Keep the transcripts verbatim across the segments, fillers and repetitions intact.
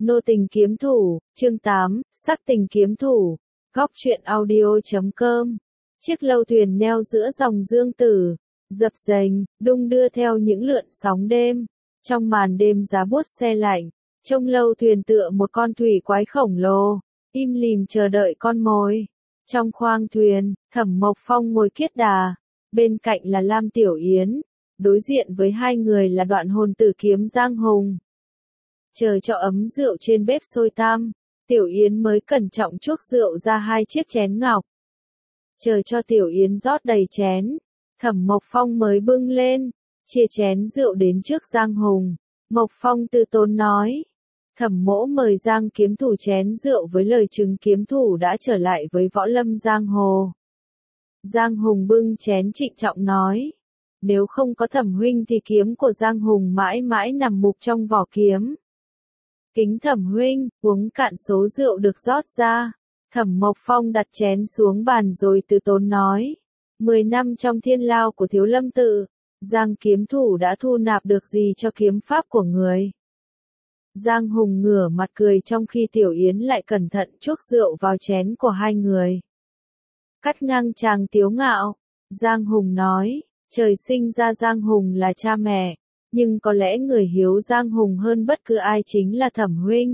Nô tình kiếm thủ, chương tám, sắc tình kiếm thủ, góc truyện audio.com. Chiếc lâu thuyền neo giữa dòng dương tử, dập dềnh, đung đưa theo những lượn sóng đêm. Trong màn đêm giá buốt se lạnh, trông lâu thuyền tựa một con thủy quái khổng lồ, im lìm chờ đợi con mồi. Trong khoang thuyền, Thẩm Mộc Phong ngồi kiết đà, bên cạnh là Lam Tiểu Yến, đối diện với hai người là Đoạn Hồn Tử kiếm Giang Hùng. Chờ cho ấm rượu trên bếp sôi tăm, Tiểu Yến mới cẩn trọng chuốc rượu ra hai chiếc chén ngọc. Chờ cho Tiểu Yến rót đầy chén, Thẩm Mộc Phong mới bưng lên, chia chén rượu đến trước Giang Hùng. Mộc Phong từ tốn nói, Thẩm mỗ mời Giang kiếm thủ chén rượu với lời chứng kiếm thủ đã trở lại với võ lâm giang hồ. Giang Hùng bưng chén trịnh trọng nói, nếu không có Thẩm huynh thì kiếm của Giang Hùng mãi mãi nằm mục trong vỏ kiếm. Kính Thẩm huynh, uống cạn số rượu được rót ra. Thẩm Mộc Phong đặt chén xuống bàn rồi từ tốn nói, mười năm trong thiên lao của Thiếu Lâm tự, Giang kiếm thủ đã thu nạp được gì cho kiếm pháp của người? Giang Hùng ngửa mặt cười trong khi Tiểu Yến lại cẩn thận chuốc rượu vào chén của hai người. Cắt ngang chàng tiếu ngạo, Giang Hùng nói, trời sinh ra Giang Hùng là cha mẹ, nhưng có lẽ người hiếu Giang Hùng hơn bất cứ ai chính là Thẩm huynh.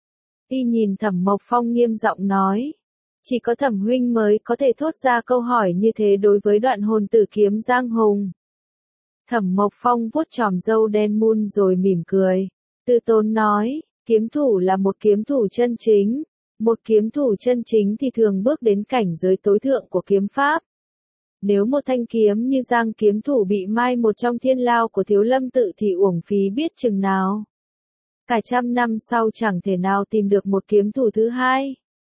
Y nhìn Thẩm Mộc Phong nghiêm giọng nói, chỉ có Thẩm huynh mới có thể thốt ra câu hỏi như thế đối với Đoạn Hồn Tử kiếm Giang Hùng. Thẩm Mộc Phong vuốt chòm râu đen mun rồi mỉm cười, từ tốn nói, kiếm thủ là một kiếm thủ chân chính, một kiếm thủ chân chính thì thường bước đến cảnh giới tối thượng của kiếm pháp. Nếu một thanh kiếm như Giang kiếm thủ bị mai một trong thiên lao của Thiếu Lâm tự thì uổng phí biết chừng nào. Cả trăm năm sau chẳng thể nào tìm được một kiếm thủ thứ hai.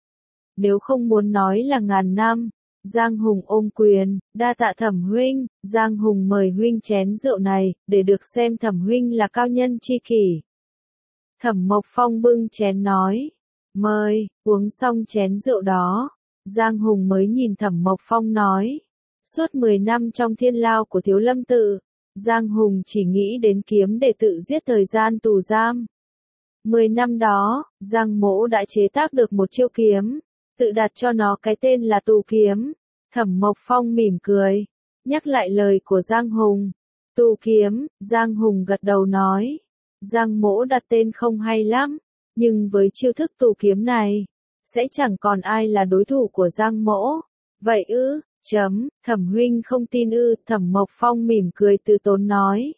Nếu không muốn nói là ngàn năm. Giang Hùng ôm quyền, đa tạ Thẩm huynh. Giang Hùng mời huynh chén rượu này, để được xem Thẩm huynh là cao nhân chi kỷ. Thẩm Mộc Phong bưng chén nói, mời. Uống xong chén rượu đó, Giang Hùng mới nhìn Thẩm Mộc Phong nói, suốt mười năm trong thiên lao của Thiếu Lâm tự, Giang Hùng chỉ nghĩ đến kiếm để tự giết thời gian tù giam. Mười năm đó, Giang mỗ đã chế tác được một chiêu kiếm, tự đặt cho nó cái tên là Tù kiếm. Thẩm Mộc Phong mỉm cười, nhắc lại lời của Giang Hùng. Tù kiếm, Giang Hùng gật đầu nói, Giang mỗ đặt tên không hay lắm, nhưng với chiêu thức tù kiếm này, sẽ chẳng còn ai là đối thủ của Giang mỗ. Vậy ư, chấm, Thẩm huynh không tin ư? Thẩm Mộc Phong mỉm cười từ tốn nói,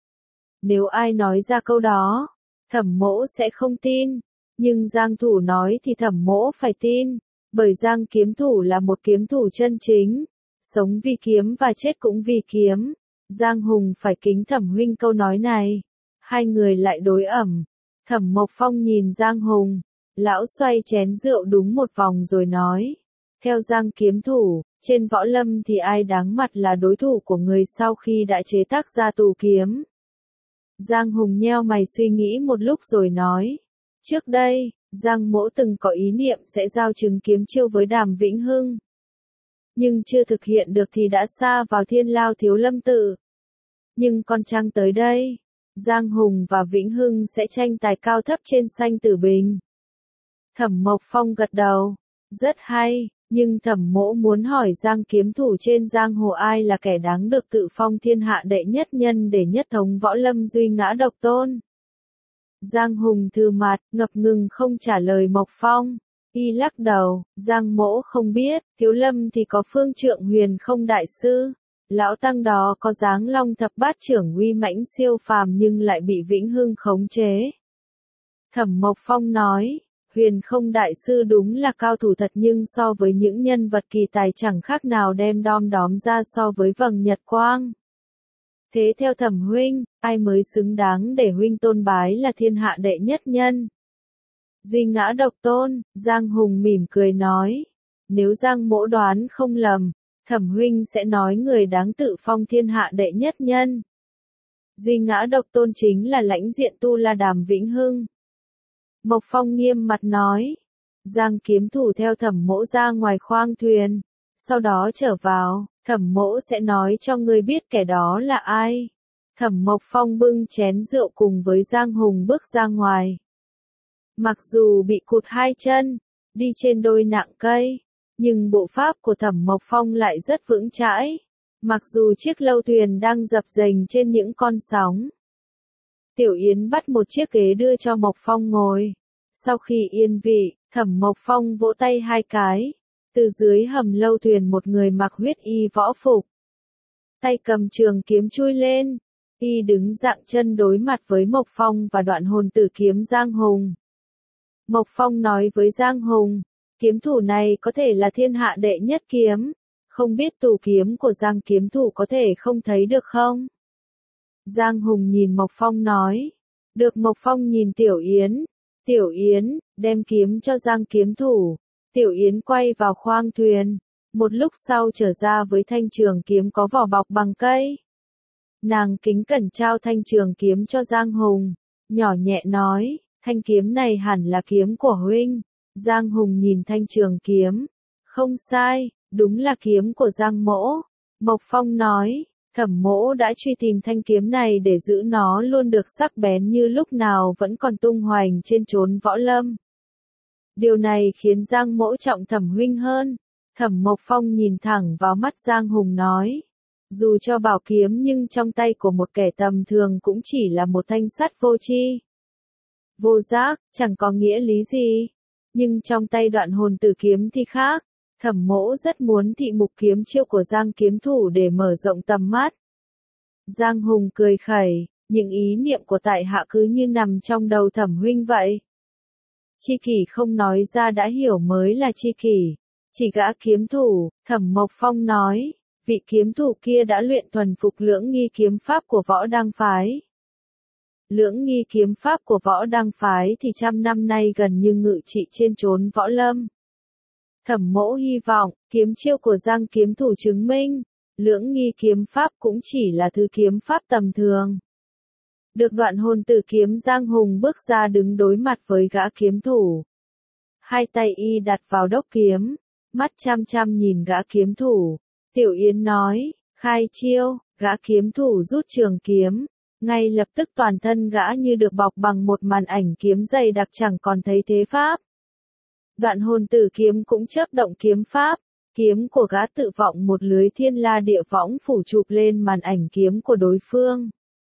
nếu ai nói ra câu đó, Thẩm mỗ sẽ không tin, nhưng Giang thủ nói thì Thẩm mỗ phải tin, bởi Giang kiếm thủ là một kiếm thủ chân chính, sống vì kiếm và chết cũng vì kiếm. Giang Hùng phải kính Thẩm huynh câu nói này. Hai người lại đối ẩm. Thẩm Mộc Phong nhìn Giang Hùng, lão xoay chén rượu đúng một vòng rồi nói, theo Giang kiếm thủ, trên võ lâm thì ai đáng mặt là đối thủ của người sau khi đã chế tác ra Tù kiếm? Giang Hùng nheo mày suy nghĩ một lúc rồi nói, trước đây, Giang mỗ từng có ý niệm sẽ giao chứng kiếm chiêu với Đàm Vĩnh Hưng. Nhưng chưa thực hiện được thì đã sa vào thiên lao Thiếu Lâm tự. Nhưng con trăng tới đây, Giang Hùng và Vĩnh Hưng sẽ tranh tài cao thấp trên sanh tử bình. Thẩm Mộc Phong gật đầu, rất hay, nhưng Thẩm mỗ muốn hỏi Giang kiếm thủ trên giang hồ ai là kẻ đáng được tự phong thiên hạ đệ nhất nhân để nhất thống võ lâm duy ngã độc tôn? Giang Hùng thư mặt, ngập ngừng không trả lời Mộc Phong. Y lắc đầu, Giang mỗ không biết. Thiếu Lâm thì có Phương Trượng Huyền Không đại sư, lão tăng đó có dáng long thập bát trưởng uy mãnh siêu phàm nhưng lại bị Vĩnh Hưng khống chế. Thẩm Mộc Phong nói, Huyền Không đại sư đúng là cao thủ thật nhưng so với những nhân vật kỳ tài chẳng khác nào đem đom đóm ra so với vầng nhật quang. Thế theo Thẩm huynh, ai mới xứng đáng để huynh tôn bái là thiên hạ đệ nhất nhân? Duy ngã độc tôn, Giang Hùng mỉm cười nói, nếu Giang mỗ đoán không lầm, Thẩm huynh sẽ nói người đáng tự phong thiên hạ đệ nhất nhân. Duy ngã độc tôn chính là lãnh diện tu la Đàm Vĩnh Hưng. Mộc Phong nghiêm mặt nói, Giang kiếm thủ theo Thẩm mỗ ra ngoài khoang thuyền, sau đó trở vào, Thẩm mỗ sẽ nói cho ngươi biết kẻ đó là ai. Thẩm Mộc Phong bưng chén rượu cùng với Giang Hùng bước ra ngoài. Mặc dù bị cụt hai chân, đi trên đôi nạng cây, nhưng bộ pháp của Thẩm Mộc Phong lại rất vững chãi. Mặc dù chiếc lâu thuyền đang dập dềnh trên những con sóng. Tiểu Yến bắt một chiếc ghế đưa cho Mộc Phong ngồi. Sau khi yên vị, Thẩm Mộc Phong vỗ tay hai cái. Từ dưới hầm lâu thuyền một người mặc huyết y võ phục. Tay cầm trường kiếm chui lên. Y đứng dạng chân đối mặt với Mộc Phong và đoạn hồn tử kiếm Giang Hùng. Mộc Phong nói với Giang Hùng, kiếm thủ này có thể là thiên hạ đệ nhất kiếm. Không biết tù kiếm của Giang kiếm thủ có thể không thấy được không? Giang Hùng nhìn Mộc Phong nói. Được. Mộc Phong nhìn Tiểu Yến. Tiểu Yến, đem kiếm cho Giang kiếm thủ. Tiểu Yến quay vào khoang thuyền. Một lúc sau trở ra với thanh trường kiếm có vỏ bọc bằng cây. Nàng kính cẩn trao thanh trường kiếm cho Giang Hùng. Nhỏ nhẹ nói, thanh kiếm này hẳn là kiếm của huynh. Giang Hùng nhìn thanh trường kiếm. Không sai, đúng là kiếm của Giang mỗ. Mộc Phong nói, Thẩm mỗ đã truy tìm thanh kiếm này để giữ nó luôn được sắc bén như lúc nào vẫn còn tung hoành trên chốn võ lâm. Điều này khiến Giang mỗ trọng Thẩm huynh hơn. Thẩm Mộc Phong nhìn thẳng vào mắt Giang Hùng nói. Dù cho bảo kiếm nhưng trong tay của một kẻ tầm thường cũng chỉ là một thanh sắt vô tri. Vô giác, chẳng có nghĩa lý gì. Nhưng trong tay đoạn hồn tử kiếm thì khác. Thẩm mỗ rất muốn thị mục kiếm chiêu của Giang kiếm thủ để mở rộng tầm mắt. Giang Hùng cười khẩy, những ý niệm của tại hạ cứ như nằm trong đầu Thẩm huynh vậy. Chi kỷ không nói ra đã hiểu mới là chi kỷ. Chỉ gã kiếm thủ, Thẩm Mộc Phong nói, vị kiếm thủ kia đã luyện thuần phục lưỡng nghi kiếm pháp của võ đăng phái. Lưỡng nghi kiếm pháp của võ đăng phái thì trăm năm nay gần như ngự trị trên chốn võ lâm. Thẩm mỗ hy vọng, kiếm chiêu của Giang kiếm thủ chứng minh, lưỡng nghi kiếm pháp cũng chỉ là thứ kiếm pháp tầm thường. Được. Đoạn hồn tử kiếm Giang Hùng bước ra đứng đối mặt với gã kiếm thủ. Hai tay y đặt vào đốc kiếm, mắt chăm chăm nhìn gã kiếm thủ. Tiểu Yến nói, khai chiêu, gã kiếm thủ rút trường kiếm. Ngay lập tức toàn thân gã như được bọc bằng một màn ảnh kiếm dày đặc chẳng còn thấy thế pháp. Đoạn hồn tử kiếm cũng chớp động kiếm pháp, kiếm của gã tự vọng một lưới thiên la địa võng phủ chụp lên màn ảnh kiếm của đối phương.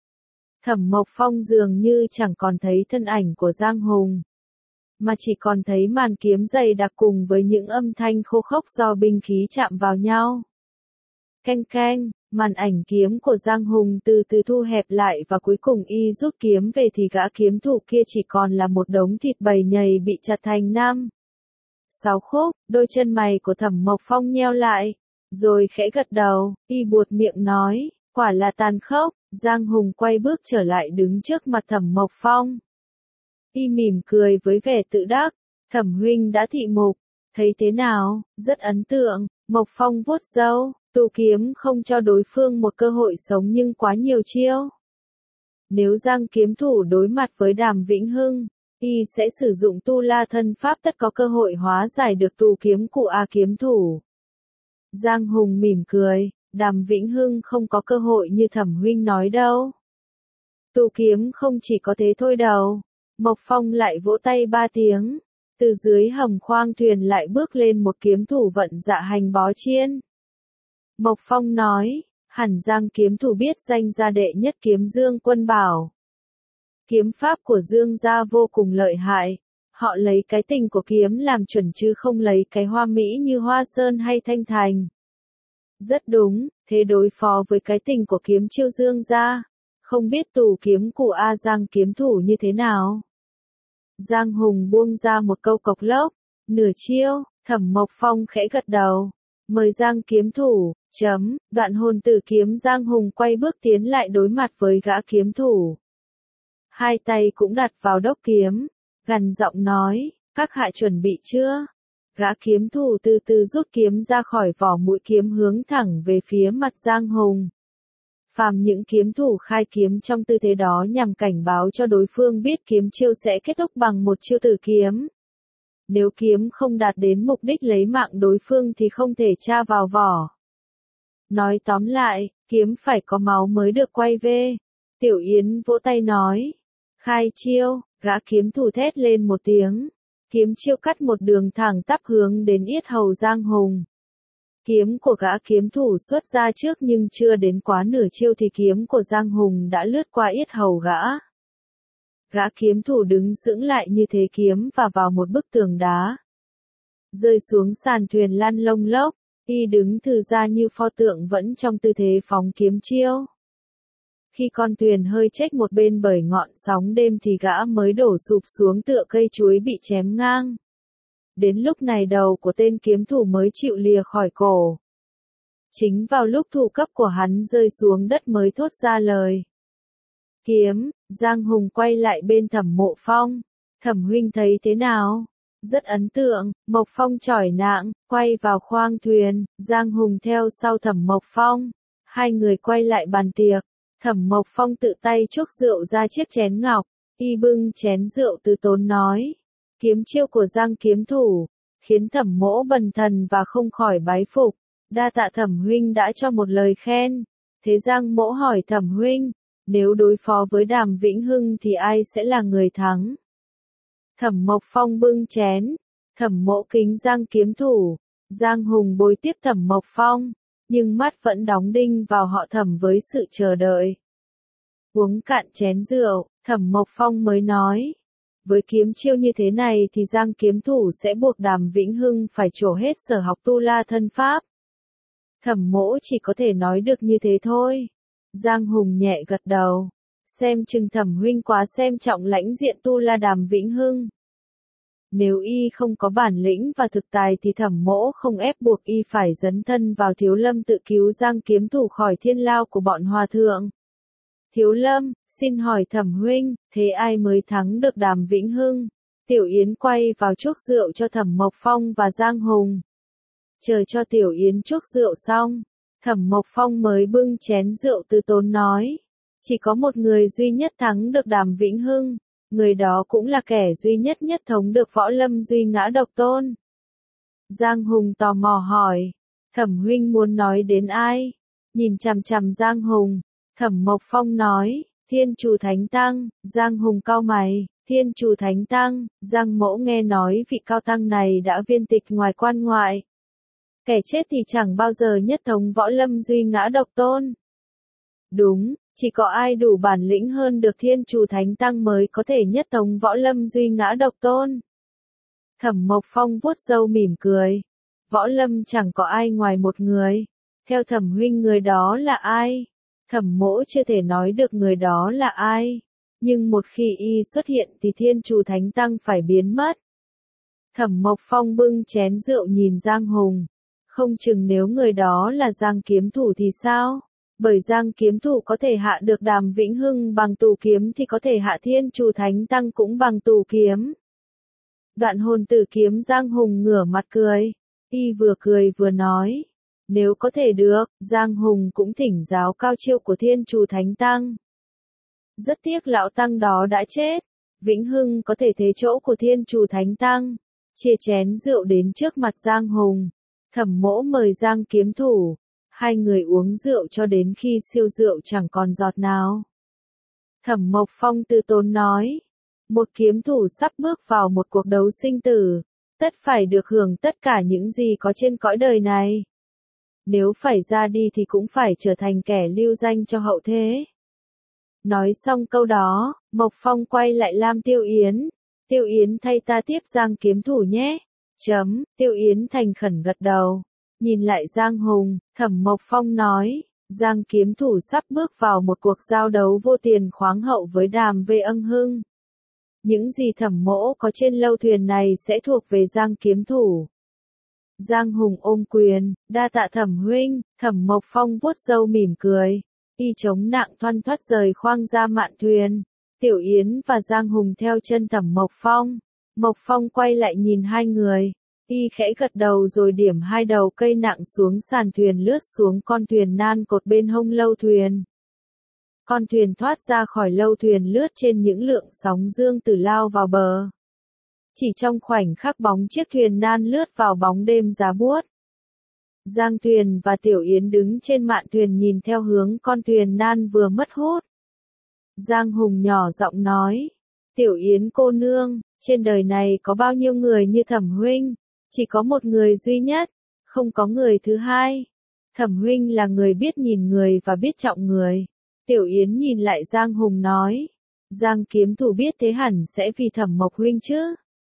Thẩm Mộc Phong dường như chẳng còn thấy thân ảnh của Giang Hùng, mà chỉ còn thấy màn kiếm dày đặc cùng với những âm thanh khô khốc do binh khí chạm vào nhau. Canh canh, màn ảnh kiếm của Giang Hùng từ từ thu hẹp lại và cuối cùng y rút kiếm về thì gã kiếm thủ kia chỉ còn là một đống thịt bầy nhầy bị chặt thành năm sáu khúc. Đôi chân mày của Thẩm Mộc Phong nheo lại, rồi khẽ gật đầu, y buột miệng nói, quả là tàn khốc. Giang Hùng quay bước trở lại đứng trước mặt Thẩm Mộc Phong. Y mỉm cười với vẻ tự đắc, Thẩm huynh đã thị mục, thấy thế nào? Rất ấn tượng. Mộc Phong vuốt râu, tù kiếm không cho đối phương một cơ hội sống nhưng quá nhiều chiêu. Nếu Giang kiếm thủ đối mặt với Đàm Vĩnh Hưng, y sẽ sử dụng tu la thân pháp tất có cơ hội hóa giải được tù kiếm của A kiếm thủ. Giang Hùng mỉm cười, Đàm Vĩnh Hưng không có cơ hội như Thẩm huynh nói đâu. Tù kiếm không chỉ có thế thôi đâu. Mộc Phong lại vỗ tay ba tiếng. Từ dưới hầm khoang thuyền lại bước lên một kiếm thủ vận dạ hành bó chiên. Mộc Phong nói, hẳn Giang kiếm thủ biết danh gia đệ nhất kiếm Dương Quân Bảo. Kiếm pháp của Dương gia vô cùng lợi hại. Họ lấy cái tình của kiếm làm chuẩn chứ không lấy cái hoa mỹ như Hoa Sơn hay Thanh Thành. Rất đúng, thế đối phó với cái tình của kiếm chiêu Dương gia, không biết tù kiếm của A Giang kiếm thủ như thế nào. Giang Hùng buông ra một câu cộc lốc, nửa chiêu. Thẩm Mộc Phong khẽ gật đầu, mời Giang kiếm thủ, chấm, đoạn hồn tử kiếm Giang Hùng quay bước tiến lại đối mặt với gã kiếm thủ. Hai tay cũng đặt vào đốc kiếm, gằn giọng nói, các hạ chuẩn bị chưa? Gã kiếm thủ từ từ rút kiếm ra khỏi vỏ mũi kiếm hướng thẳng về phía mặt Giang Hùng. Phàm những kiếm thủ khai kiếm trong tư thế đó nhằm cảnh báo cho đối phương biết kiếm chiêu sẽ kết thúc bằng một chiêu tử kiếm. Nếu kiếm không đạt đến mục đích lấy mạng đối phương thì không thể tra vào vỏ. Nói tóm lại, kiếm phải có máu mới được quay về. Tiểu Yến vỗ tay nói, khai chiêu. Gã kiếm thủ thét lên một tiếng. Kiếm chiêu cắt một đường thẳng tắp hướng đến yết hầu Giang Hùng. Kiếm của gã kiếm thủ xuất ra trước nhưng chưa đến quá nửa chiêu thì kiếm của Giang Hùng đã lướt qua yết hầu gã. Gã kiếm thủ đứng sững lại như thế kiếm và vào một bức tường đá. Rơi xuống sàn thuyền lăn lông lốc, y đứng thừ ra như pho tượng vẫn trong tư thế phóng kiếm chiêu. Khi con thuyền hơi chếch một bên bởi ngọn sóng đêm thì gã mới đổ sụp xuống tựa cây chuối bị chém ngang. Đến lúc này đầu của tên kiếm thủ mới chịu lìa khỏi cổ. Chính vào lúc thủ cấp của hắn rơi xuống đất mới thốt ra lời. Kiếm, Giang Hùng quay lại bên Thẩm Mộ Phong. Thẩm huynh thấy thế nào? Rất ấn tượng, Mộc Phong chỏi nạng, quay vào khoang thuyền, Giang Hùng theo sau Thẩm Mộc Phong. Hai người quay lại bàn tiệc. Thẩm Mộc Phong tự tay chuốc rượu ra chiếc chén ngọc, y bưng chén rượu từ tốn nói. Kiếm chiêu của Giang kiếm thủ, khiến Thẩm Mỗ bần thần và không khỏi bái phục. Đa tạ Thẩm huynh đã cho một lời khen. Thế Giang Mỗ hỏi Thẩm huynh, nếu đối phó với Đàm Vĩnh Hưng thì ai sẽ là người thắng? Thẩm Mộc Phong bưng chén. Thẩm Mỗ kính Giang kiếm thủ. Giang Hùng bồi tiếp Thẩm Mộc Phong, nhưng mắt vẫn đóng đinh vào họ Thẩm với sự chờ đợi. Uống cạn chén rượu, Thẩm Mộc Phong mới nói. Với kiếm chiêu như thế này thì Giang kiếm thủ sẽ buộc Đàm Vĩnh Hưng phải trổ hết sở học tu la thân pháp. Thẩm Mỗ chỉ có thể nói được như thế thôi. Giang Hùng nhẹ gật đầu. Xem chừng Thẩm huynh quá xem trọng lãnh diện tu la Đàm Vĩnh Hưng. Nếu y không có bản lĩnh và thực tài thì Thẩm Mỗ không ép buộc y phải dấn thân vào Thiếu Lâm tự cứu Giang kiếm thủ khỏi thiên lao của bọn hòa thượng. Thiếu Lâm, xin hỏi Thẩm huynh, thế ai mới thắng được Đàm Vĩnh Hưng? Tiểu Yến quay vào chuốc rượu cho Thẩm Mộc Phong và Giang Hùng. Chờ cho Tiểu Yến chuốc rượu xong, Thẩm Mộc Phong mới bưng chén rượu từ tốn nói. Chỉ có một người duy nhất thắng được Đàm Vĩnh Hưng, người đó cũng là kẻ duy nhất nhất thống được Võ Lâm Duy Ngã Độc Tôn. Giang Hùng tò mò hỏi, Thẩm huynh muốn nói đến ai? Nhìn chằm chằm Giang Hùng, Thẩm Mộc Phong nói, Thiên Trù Thánh Tăng. Giang Hùng cau mày, Thiên Trù Thánh Tăng, Giang Mỗ nghe nói vị cao tăng này đã viên tịch ngoài quan ngoại. Kẻ chết thì chẳng bao giờ nhất thống Võ Lâm Duy Ngã Độc Tôn. Đúng, chỉ có ai đủ bản lĩnh hơn được Thiên Trù Thánh Tăng mới có thể nhất thống Võ Lâm Duy Ngã Độc Tôn. Thẩm Mộc Phong vuốt râu mỉm cười. Võ Lâm chẳng có ai ngoài một người. Theo Thẩm huynh người đó là ai? Thẩm Mỗ chưa thể nói được người đó là ai. Nhưng một khi y xuất hiện thì Thiên Trù Thánh Tăng phải biến mất. Thẩm Mộc Phong bưng chén rượu nhìn Giang Hùng. Không chừng nếu người đó là Giang kiếm thủ thì sao? Bởi Giang kiếm thủ có thể hạ được Đàm Vĩnh Hưng bằng tù kiếm thì có thể hạ Thiên Trù Thánh Tăng cũng bằng tù kiếm. Đoạn hồn tử kiếm Giang Hùng ngửa mặt cười. Y vừa cười vừa nói. Nếu có thể được, Giang Hùng cũng thỉnh giáo cao chiêu của Thiên Trù Thánh Tăng. Rất tiếc lão tăng đó đã chết. Vĩnh Hưng có thể thế chỗ của Thiên Trù Thánh Tăng. Chia chén rượu đến trước mặt Giang Hùng. Thẩm Mỗ mời Giang kiếm thủ. Hai người uống rượu cho đến khi siêu rượu chẳng còn giọt nào. Thẩm Mộc Phong từ tốn nói. Một kiếm thủ sắp bước vào một cuộc đấu sinh tử. Tất phải được hưởng tất cả những gì có trên cõi đời này. Nếu phải ra đi thì cũng phải trở thành kẻ lưu danh cho hậu thế. Nói xong câu đó, Mộc Phong quay lại Lam Tiêu Yến. Tiêu Yến thay ta tiếp Giang kiếm thủ nhé. Chấm, Tiêu Yến thành khẩn gật đầu. Nhìn lại Giang Hùng, Thẩm Mộc Phong nói, Giang kiếm thủ sắp bước vào một cuộc giao đấu vô tiền khoáng hậu với Đàm Vê Ân Hưng. Những gì Thẩm Mỗ có trên lâu thuyền này sẽ thuộc về Giang kiếm thủ. Giang Hùng ôm quyền, đa tạ Thẩm huynh. Thẩm Mộc Phong vuốt râu mỉm cười. Y chống nặng thoăn thoắt rời khoang ra mạn thuyền. Tiểu Yến và Giang Hùng theo chân Thẩm Mộc Phong. Mộc Phong quay lại nhìn hai người. Y khẽ gật đầu rồi điểm hai đầu cây nặng xuống sàn thuyền lướt xuống con thuyền nan cột bên hông lâu thuyền. Con thuyền thoát ra khỏi lâu thuyền lướt trên những lượng sóng dương từ lao vào bờ. Chỉ trong khoảnh khắc bóng chiếc thuyền nan lướt vào bóng đêm giá buốt. Giang Thuyền và Tiểu Yến đứng trên mạn thuyền nhìn theo hướng con thuyền nan vừa mất hút. Giang Hùng nhỏ giọng nói. Tiểu Yến cô nương, trên đời này có bao nhiêu người như Thẩm huynh? Chỉ có một người duy nhất, không có người thứ hai. Thẩm huynh là người biết nhìn người và biết trọng người. Tiểu Yến nhìn lại Giang Hùng nói. Giang kiếm thủ biết thế hẳn sẽ vì Thẩm Mộc huynh chứ?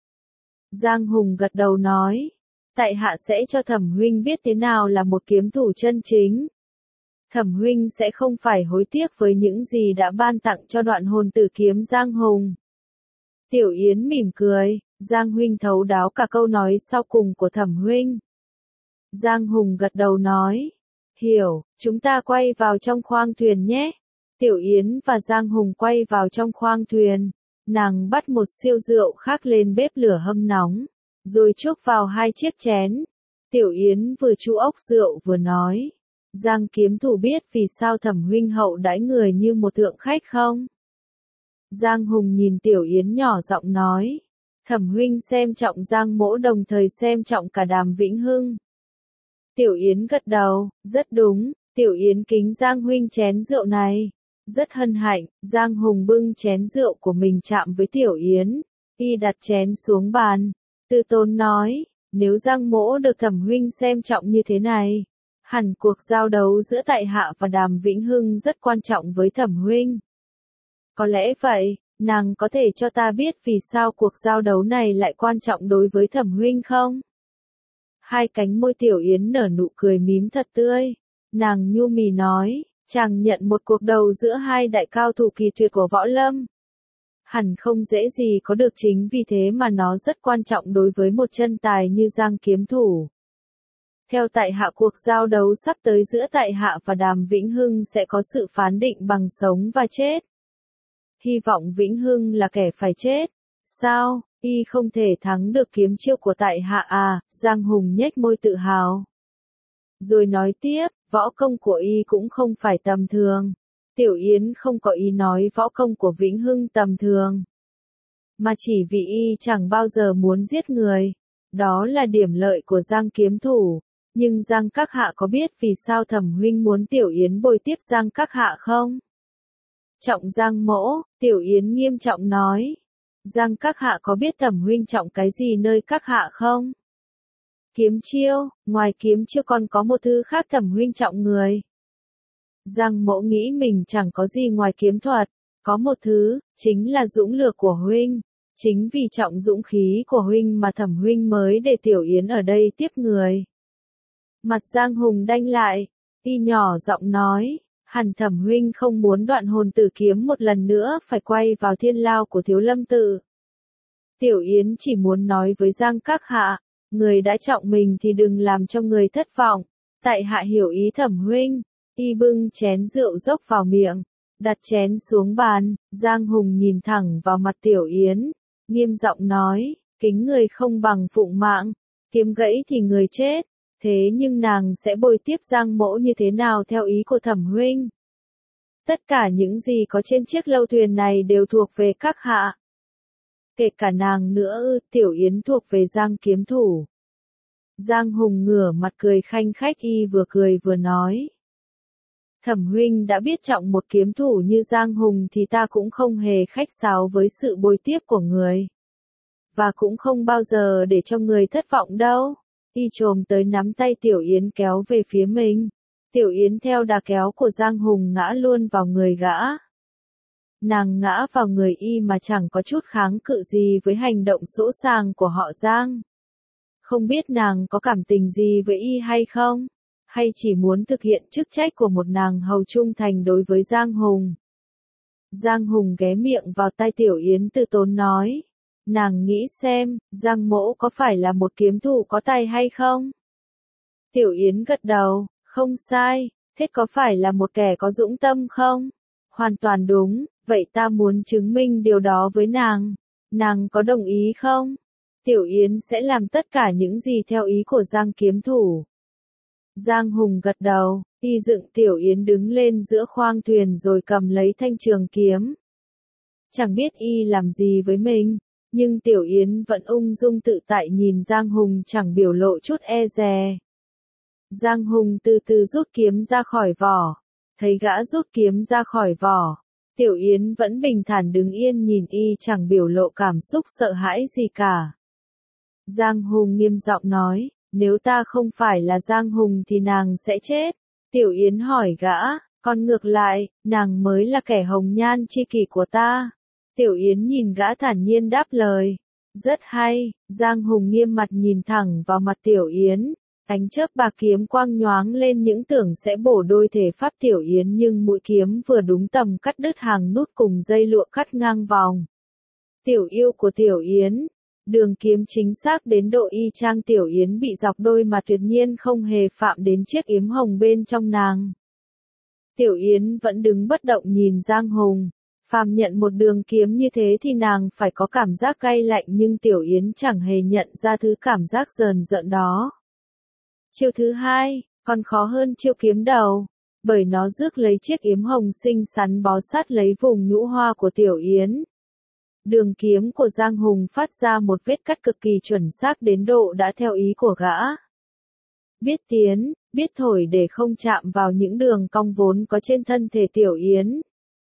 Giang Hùng gật đầu nói. Tại hạ sẽ cho Thẩm huynh biết thế nào là một kiếm thủ chân chính. Thẩm huynh sẽ không phải hối tiếc với những gì đã ban tặng cho đoạn hồn tử kiếm Giang Hùng. Tiểu Yến mỉm cười, Giang huynh thấu đáo cả câu nói sau cùng của Thẩm huynh. Giang Hùng gật đầu nói. Hiểu, chúng ta quay vào trong khoang thuyền nhé. Tiểu Yến và Giang Hùng quay vào trong khoang thuyền. Nàng bắt một siêu rượu khác lên bếp lửa hâm nóng, rồi chuốc vào hai chiếc chén. Tiểu Yến vừa chu ốc rượu vừa nói. Giang kiếm thủ biết vì sao Thẩm huynh hậu đãi người như một thượng khách không? Giang Hùng nhìn Tiểu Yến nhỏ giọng nói. Thẩm huynh xem trọng Giang mỗ đồng thời xem trọng cả Đàm Vĩnh Hưng. Tiểu Yến gật đầu, rất đúng, Tiểu Yến kính Giang huynh chén rượu này. Rất hân hạnh, Giang Hùng bưng chén rượu của mình chạm với Tiểu Yến. Y đặt chén xuống bàn. Tư Tốn nói, nếu Giang mỗ được Thẩm huynh xem trọng như thế này, hẳn cuộc giao đấu giữa tại hạ và Đàm Vĩnh Hưng rất quan trọng với Thẩm huynh. Có lẽ vậy, nàng có thể cho ta biết vì sao cuộc giao đấu này lại quan trọng đối với Thẩm huynh không? Hai cánh môi Tiểu Yến nở nụ cười mím thật tươi. Nàng nhu mì nói, chàng nhận một cuộc đấu giữa hai đại cao thủ kỳ tuyệt của võ lâm. Hẳn không dễ gì có được, chính vì thế mà nó rất quan trọng đối với một chân tài như Giang kiếm thủ. Theo tại hạ, cuộc giao đấu sắp tới giữa tại hạ và Đàm Vĩnh Hưng sẽ có sự phán định bằng sống và chết. Hy vọng Vĩnh Hưng là kẻ phải chết. Sao, y không thể thắng được kiếm chiêu của tại hạ à? Giang Hùng nhếch môi tự hào. Rồi nói tiếp, võ công của y cũng không phải tầm thường. Tiểu Yến không có ý nói võ công của Vĩnh Hưng tầm thường, mà chỉ vì y chẳng bao giờ muốn giết người. Đó là điểm lợi của Giang kiếm thủ. Nhưng Giang các hạ có biết vì sao Thẩm huynh muốn Tiểu Yến bồi tiếp Giang các hạ không? Trọng Giang mỗ, Tiểu Yến nghiêm trọng nói. Giang các hạ có biết Thẩm huynh trọng cái gì nơi các hạ không? Kiếm chiêu, ngoài kiếm chiêu còn có một thứ khác Thẩm huynh trọng người. Giang mỗ nghĩ mình chẳng có gì ngoài kiếm thuật, có một thứ, chính là dũng lược của huynh. Chính vì trọng dũng khí của huynh mà Thẩm huynh mới để Tiểu Yến ở đây tiếp người. Mặt Giang Hùng đanh lại, y nhỏ giọng nói, hẳn Thẩm huynh không muốn đoạn hồn tử kiếm một lần nữa phải quay vào thiên lao của Thiếu Lâm tự. Tiểu Yến chỉ muốn nói với Giang các hạ, người đã trọng mình thì đừng làm cho người thất vọng. Tại hạ hiểu ý Thẩm huynh. Y bưng chén rượu dốc vào miệng, đặt chén xuống bàn. Giang Hùng nhìn thẳng vào mặt Tiểu Yến, nghiêm giọng nói, kính người không bằng phụng mạng, kiếm gãy thì người chết. Thế nhưng nàng sẽ bồi tiếp Giang mỗ như thế nào theo ý của Thẩm huynh? Tất cả những gì có trên chiếc lâu thuyền này đều thuộc về các hạ. Kể cả nàng nữa ư? Tiểu Yến thuộc về Giang kiếm thủ. Giang Hùng ngửa mặt cười khanh khách, y vừa cười vừa nói. Thẩm huynh đã biết trọng một kiếm thủ như Giang Hùng thì ta cũng không hề khách sáo với sự bồi tiếp của người. Và cũng không bao giờ để cho người thất vọng đâu. Y chồm tới nắm tay Tiểu Yến kéo về phía mình. Tiểu Yến theo đà kéo của Giang Hùng ngã luôn vào người gã. Nàng ngã vào người y mà chẳng có chút kháng cự gì với hành động sỗ sàng của họ Giang. Không biết nàng có cảm tình gì với y hay không? Hay chỉ muốn thực hiện chức trách của một nàng hầu trung thành đối với Giang Hùng? Giang Hùng ghé miệng vào tai Tiểu Yến từ tốn nói. Nàng nghĩ xem, Giang mỗ có phải là một kiếm thủ có tài hay không? Tiểu Yến gật đầu, không sai, thế có phải là một kẻ có dũng tâm không? Hoàn toàn đúng, vậy ta muốn chứng minh điều đó với nàng. Nàng có đồng ý không? Tiểu Yến sẽ làm tất cả những gì theo ý của Giang kiếm thủ. Giang Hùng gật đầu, y dựng Tiểu Yến đứng lên giữa khoang thuyền rồi cầm lấy thanh trường kiếm. Chẳng biết y làm gì với mình, nhưng Tiểu Yến vẫn ung dung tự tại nhìn Giang Hùng chẳng biểu lộ chút e dè. Giang Hùng từ từ rút kiếm ra khỏi vỏ. Thấy gã rút kiếm ra khỏi vỏ, Tiểu Yến vẫn bình thản đứng yên nhìn y chẳng biểu lộ cảm xúc sợ hãi gì cả. Giang Hùng nghiêm giọng nói, nếu ta không phải là Giang Hùng thì nàng sẽ chết. Tiểu Yến hỏi gã, còn ngược lại, nàng mới là kẻ hồng nhan chi kỷ của ta. Tiểu Yến nhìn gã thản nhiên đáp lời. Rất hay, Giang Hùng nghiêm mặt nhìn thẳng vào mặt Tiểu Yến. Ánh chớp bạc kiếm quang nhoáng lên những tưởng sẽ bổ đôi thể pháp Tiểu Yến nhưng mũi kiếm vừa đúng tầm cắt đứt hàng nút cùng dây lụa cắt ngang vòng. Tiểu yêu của Tiểu Yến. Đường kiếm chính xác đến độ y chang Tiểu Yến bị dọc đôi mà tuyệt nhiên không hề phạm đến chiếc yếm hồng bên trong nàng. Tiểu Yến vẫn đứng bất động nhìn Giang Hùng. Phàm nhận một đường kiếm như thế thì nàng phải có cảm giác cay lạnh nhưng Tiểu Yến chẳng hề nhận ra thứ cảm giác rờn rợn đó. Chiêu thứ hai, còn khó hơn chiêu kiếm đầu, bởi nó rước lấy chiếc yếm hồng xinh xắn bó sát lấy vùng nhũ hoa của Tiểu Yến. Đường kiếm của Giang Hùng phát ra một vết cắt cực kỳ chuẩn xác đến độ đã theo ý của gã. Biết tiến, biết thổi để không chạm vào những đường cong vốn có trên thân thể Tiểu Yến.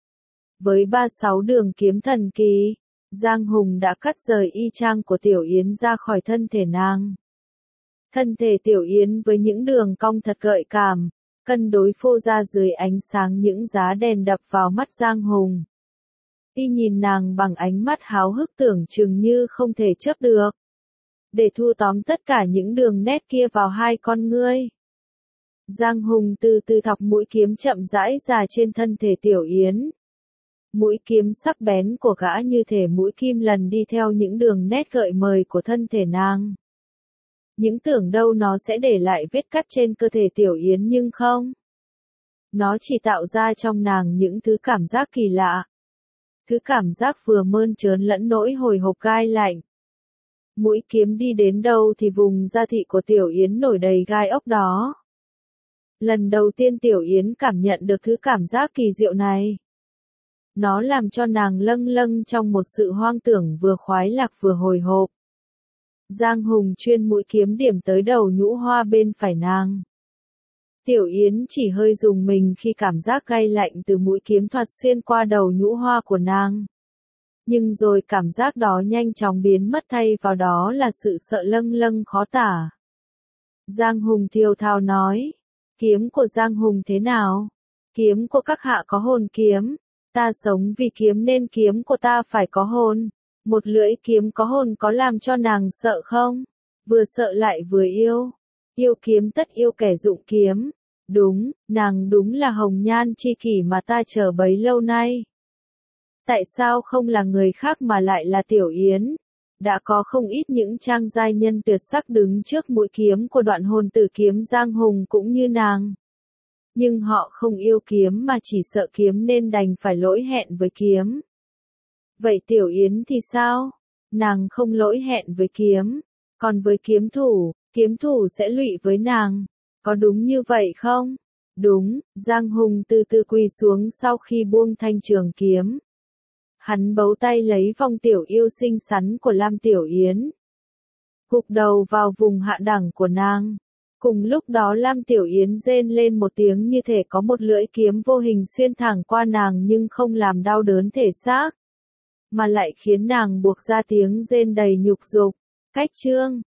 Với ba sáu đường kiếm thần kỳ, Giang Hùng đã cắt rời y chang của Tiểu Yến ra khỏi thân thể nàng. Thân thể Tiểu Yến với những đường cong thật gợi cảm, cân đối phô ra dưới ánh sáng những giá đèn đập vào mắt Giang Hùng. Y nhìn nàng bằng ánh mắt háo hức tưởng chừng như không thể chấp được. Để thu tóm tất cả những đường nét kia vào hai con ngươi. Giang Hùng từ từ thọc mũi kiếm chậm rãi ra trên thân thể Tiểu Yến. Mũi kiếm sắc bén của gã như thể mũi kim lần đi theo những đường nét gợi mời của thân thể nàng. Những tưởng đâu nó sẽ để lại vết cắt trên cơ thể Tiểu Yến nhưng không. Nó chỉ tạo ra trong nàng những thứ cảm giác kỳ lạ. Thứ cảm giác vừa mơn trớn lẫn nỗi hồi hộp gai lạnh. Mũi kiếm đi đến đâu thì vùng da thịt của Tiểu Yến nổi đầy gai ốc đó. Lần đầu tiên Tiểu Yến cảm nhận được thứ cảm giác kỳ diệu này. Nó làm cho nàng lâng lâng trong một sự hoang tưởng vừa khoái lạc vừa hồi hộp. Giang Hùng chuyên mũi kiếm điểm tới đầu nhũ hoa bên phải nàng. Tiểu Yến chỉ hơi rùng mình khi cảm giác gai lạnh từ mũi kiếm thoạt xuyên qua đầu nhũ hoa của nàng. Nhưng rồi cảm giác đó nhanh chóng biến mất thay vào đó là sự sợ lâng lâng khó tả. Giang Hùng thiêu thào nói, kiếm của Giang Hùng thế nào? Kiếm của các hạ có hồn kiếm. Ta sống vì kiếm nên kiếm của ta phải có hồn. Một lưỡi kiếm có hồn có làm cho nàng sợ không? Vừa sợ lại vừa yêu. Yêu kiếm tất yêu kẻ dụng kiếm. Đúng, nàng đúng là hồng nhan chi kỷ mà ta chờ bấy lâu nay. Tại sao không là người khác mà lại là Tiểu Yến? Đã có không ít những trang giai nhân tuyệt sắc đứng trước mũi kiếm của đoạn hồn tử kiếm Giang Hùng cũng như nàng. Nhưng họ không yêu kiếm mà chỉ sợ kiếm nên đành phải lỗi hẹn với kiếm. Vậy Tiểu Yến thì sao? Nàng không lỗi hẹn với kiếm. Còn với kiếm thủ, kiếm thủ sẽ lụy với nàng. Có đúng như vậy không? Đúng, Giang Hùng từ từ quỳ xuống sau khi buông thanh trường kiếm. Hắn bấu tay lấy vòng tiểu yêu xinh xắn của Lam Tiểu Yến. Gục đầu vào vùng hạ đẳng của nàng. Cùng lúc đó Lam Tiểu Yến rên lên một tiếng như thể có một lưỡi kiếm vô hình xuyên thẳng qua nàng nhưng không làm đau đớn thể xác. Mà lại khiến nàng buộc ra tiếng rên đầy nhục dục. Cách chương